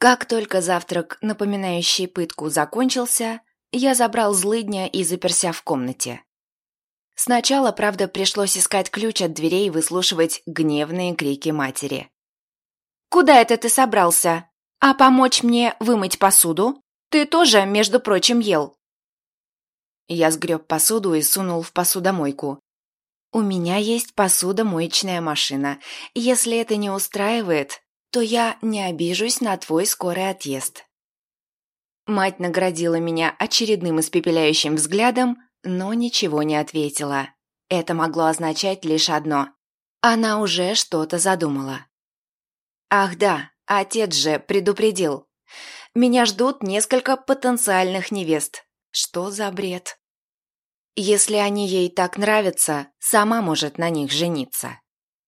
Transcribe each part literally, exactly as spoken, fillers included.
Как только завтрак, напоминающий пытку, закончился, я забрал злыдня и заперся в комнате. Сначала, правда, пришлось искать ключ от дверей и выслушивать гневные крики матери. «Куда это ты собрался? А помочь мне вымыть посуду? Ты тоже, между прочим, ел». Я сгреб посуду и сунул в посудомойку. «У меня есть посудомоечная машина. Если это не устраивает, то я не обижусь на твой скорый отъезд». Мать наградила меня очередным испепеляющим взглядом, но ничего не ответила. Это могло означать лишь одно. Она уже что-то задумала. Ах да, отец же предупредил. Меня ждут несколько потенциальных невест. Что за бред? Если они ей так нравятся, сама может на них жениться.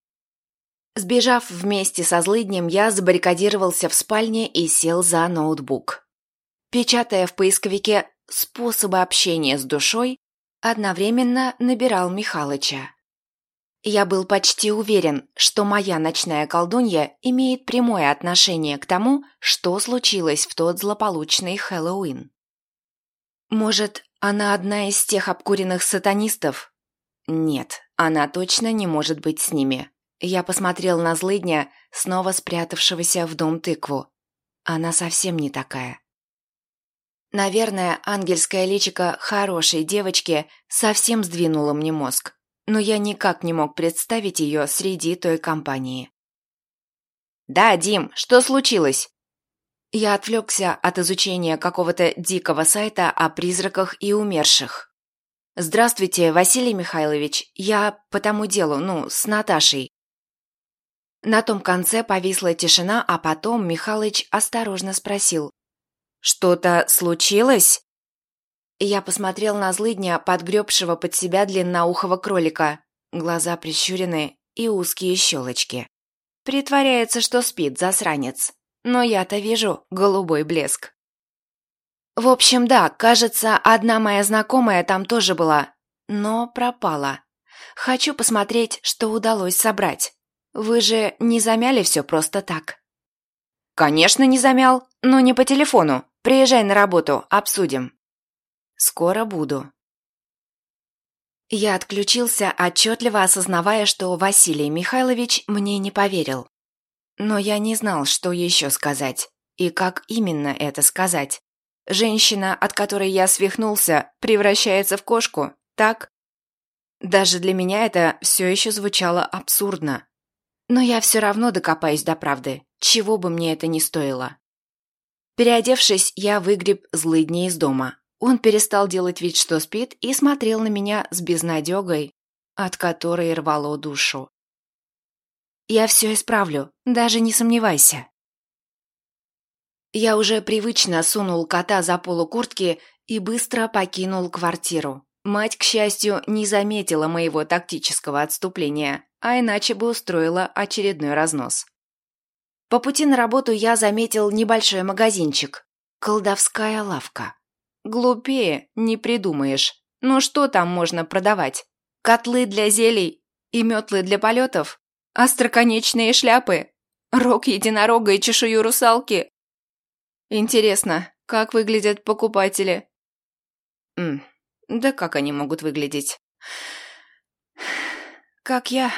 Сбежав вместе со злыднем, я забаррикадировался в спальне и сел за ноутбук. Печатая в поисковике «способы общения с душой», одновременно набирал Михалыча. Я был почти уверен, что моя ночная колдунья имеет прямое отношение к тому, что случилось в тот злополучный Хэллоуин. Может, она одна из тех обкуренных сатанистов? Нет, она точно не может быть с ними. Я посмотрел на злыдня, снова спрятавшегося в дом тыкву. Она совсем не такая. Наверное, ангельское личико хорошей девочки совсем сдвинуло мне мозг, но я никак не мог представить ее среди той компании. «Да, Дим, что случилось?» Я отвлекся от изучения какого-то дикого сайта о призраках и умерших. «Здравствуйте, Василий Михайлович, я по тому делу, ну, с Наташей». На том конце повисла тишина, а потом Михалыч осторожно спросил: «Что-то случилось?» Я посмотрел на злыдня, подгребшего под себя длинноухого кролика. Глаза прищурены и узкие щелочки. Притворяется, что спит, засранец. Но я-то вижу голубой блеск. В общем, да, кажется, одна моя знакомая там тоже была, но пропала. Хочу посмотреть, что удалось собрать. Вы же не замяли все просто так? Конечно, не замял, но не по телефону. Приезжай на работу, обсудим. Скоро буду. Я отключился, отчетливо осознавая, что Василий Михайлович мне не поверил. Но я не знал, что еще сказать, и как именно это сказать. Женщина, от которой я свихнулся, превращается в кошку, так? Даже для меня это все еще звучало абсурдно. Но я все равно докопаюсь до правды, чего бы мне это ни стоило. Переодевшись, я выгреб злыдня из дома. Он перестал делать вид, что спит, и смотрел на меня с безнадегой, от которой рвало душу. «Я все исправлю, даже не сомневайся». Я уже привычно сунул кота за полу куртки и быстро покинул квартиру. Мать, к счастью, не заметила моего тактического отступления, а иначе бы устроила очередной разнос. По пути на работу я заметил небольшой магазинчик. Колдовская лавка. Глупее не придумаешь. Ну что там можно продавать? Котлы для зелий и метлы для полетов? Остроконечные шляпы? Рог единорога и чешую русалки? Интересно, как выглядят покупатели? М, да как они могут выглядеть? Как я.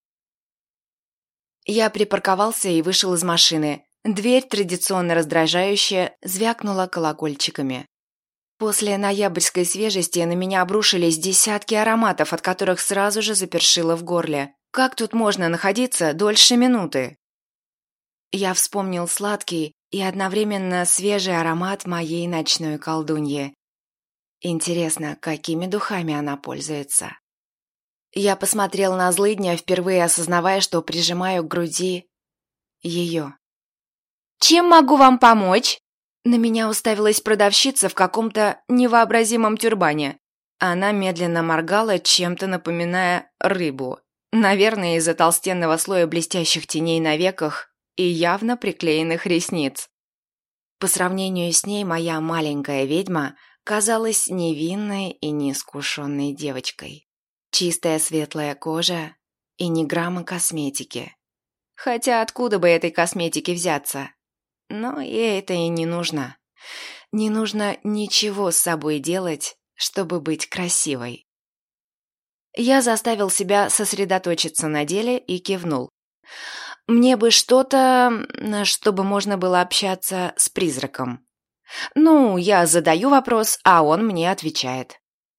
Я припарковался и вышел из машины. Дверь, традиционно раздражающая, звякнула колокольчиками. После ноябрьской свежести на меня обрушились десятки ароматов, от которых сразу же запершило в горле. Как тут можно находиться дольше минуты? Я вспомнил сладкий и одновременно свежий аромат моей ночной колдуньи. Интересно, какими духами она пользуется? Я посмотрел на злыдня, впервые осознавая, что прижимаю к груди ее. «Чем могу вам помочь?» На меня уставилась продавщица в каком-то невообразимом тюрбане. Она медленно моргала, чем-то напоминая рыбу. Наверное, из-за толстенного слоя блестящих теней на веках и явно приклеенных ресниц. По сравнению с ней моя маленькая ведьма казалась невинной и неискушенной девочкой. Чистая светлая кожа и ни грамма косметики. Хотя откуда бы этой косметики взяться? но ей это и не нужно. Не нужно ничего с собой делать, чтобы быть красивой. Я заставил себя сосредоточиться на деле и кивнул. Мне бы что-то, чтобы можно было общаться с призраком. Ну, я задаю вопрос, а он мне отвечает.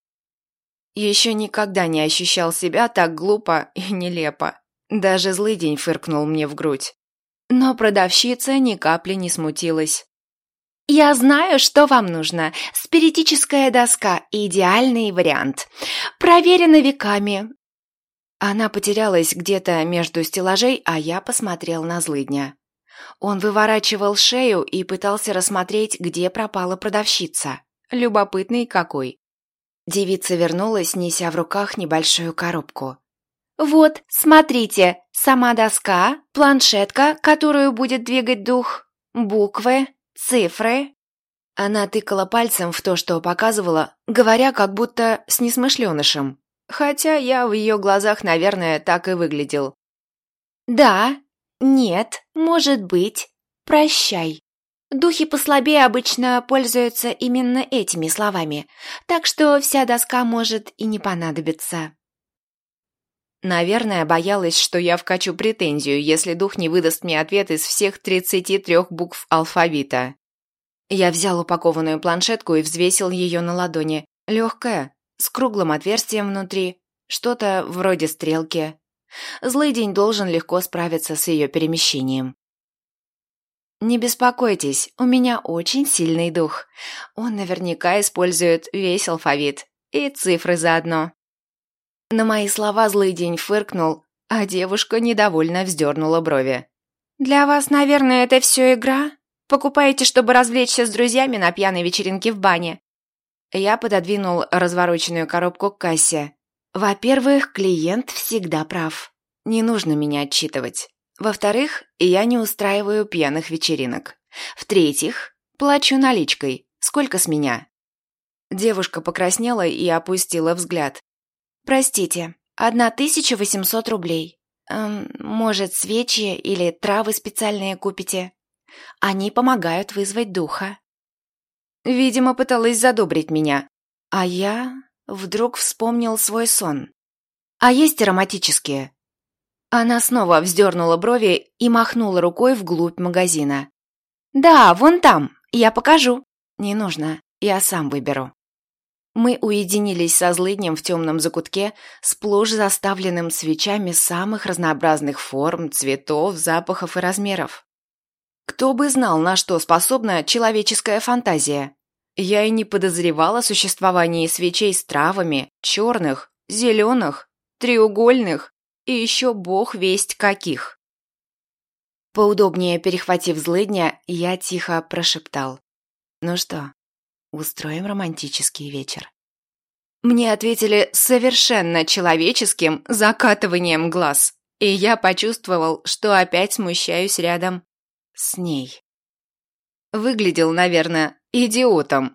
Еще никогда не ощущал себя так глупо и нелепо. Даже злыдень фыркнул мне в грудь. Но продавщица ни капли не смутилась. «Я знаю, что вам нужно. Спиритическая доска – идеальный вариант. Проверено веками». Она потерялась где-то между стеллажей, а я посмотрел на злыдня. Он выворачивал шею и пытался рассмотреть, где пропала продавщица. Любопытный какой. Девица вернулась, неся в руках небольшую коробку. «Вот, смотрите, сама доска, планшетка, которую будет двигать дух, буквы, цифры». Она тыкала пальцем в то, что показывала, говоря как будто с несмышленышем. Хотя я в ее глазах, наверное, так и выглядел. «Да, нет, может быть, прощай». Духи послабее обычно пользуются именно этими словами, так что вся доска может и не понадобиться. Наверное, боялась, что я вкачу претензию, если дух не выдаст мне ответ из всех тридцати трёх букв алфавита. Я взял упакованную планшетку и взвесил ее на ладони. Легкая, с круглым отверстием внутри, что-то вроде стрелки. Злыдень должен легко справиться с ее перемещением. «Не беспокойтесь, у меня очень сильный дух. Он наверняка использует весь алфавит и цифры заодно». На мои слова злыдень фыркнул, а девушка недовольно вздернула брови. «Для вас, наверное, это все игра? Покупаете, чтобы развлечься с друзьями на пьяной вечеринке в бане?» Я пододвинул развороченную коробку к кассе. «Во-первых, клиент всегда прав. Не нужно меня отчитывать. Во-вторых, я не устраиваю пьяных вечеринок. В-третьих, плачу наличкой. Сколько с меня?» Девушка покраснела и опустила взгляд. «Простите, одна тысяча восемьсот рублей. Эм, может, свечи или травы специальные купите? Они помогают вызвать духа». Видимо, пыталась задобрить меня. А я вдруг вспомнил свой сон. «А есть ароматические?» Она снова вздернула брови и махнула рукой вглубь магазина. «Да, вон там, я покажу». «Не нужно, я сам выберу». Мы уединились со злыднем в темном закутке, сплошь заставленным свечами самых разнообразных форм, цветов, запахов и размеров. Кто бы знал, на что способна человеческая фантазия. Я и не подозревала о существовании свечей с травами, черных, зеленых, треугольных, и еще бог весть каких. Поудобнее перехватив злыдня, я тихо прошептал. «Ну что, устроим романтический вечер?» Мне ответили совершенно человеческим закатыванием глаз, и я почувствовал, что опять смущаюсь рядом с ней. Выглядел, наверное, идиотом,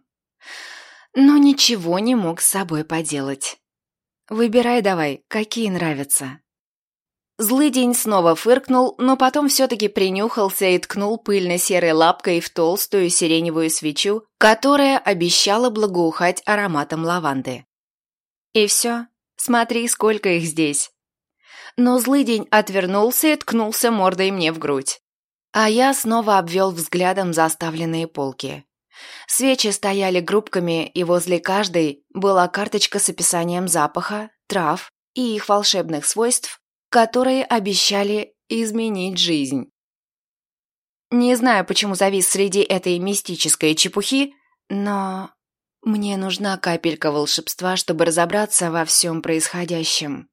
но ничего не мог с собой поделать. «Выбирай давай, какие нравятся». Злыдень снова фыркнул, но потом все-таки принюхался и ткнул пыльно-серой лапкой в толстую сиреневую свечу, которая обещала благоухать ароматом лаванды. «И все, смотри, сколько их здесь». Но злыдень отвернулся и ткнулся мордой мне в грудь. А я снова обвел взглядом заставленные полки. Свечи стояли группками, и возле каждой была карточка с описанием запаха, трав и их волшебных свойств, которые обещали изменить жизнь. Не знаю, почему завис среди этой мистической чепухи, но мне нужна капелька волшебства, чтобы разобраться во всем происходящем.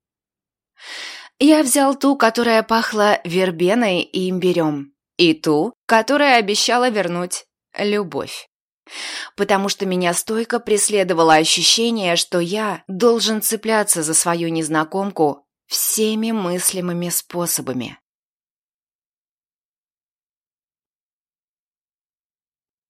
Я взял ту, которая пахла вербеной и имбирем, и ту, которая обещала вернуть любовь. Потому что меня стойко преследовало ощущение, что я должен цепляться за свою незнакомку всеми мыслимыми способами.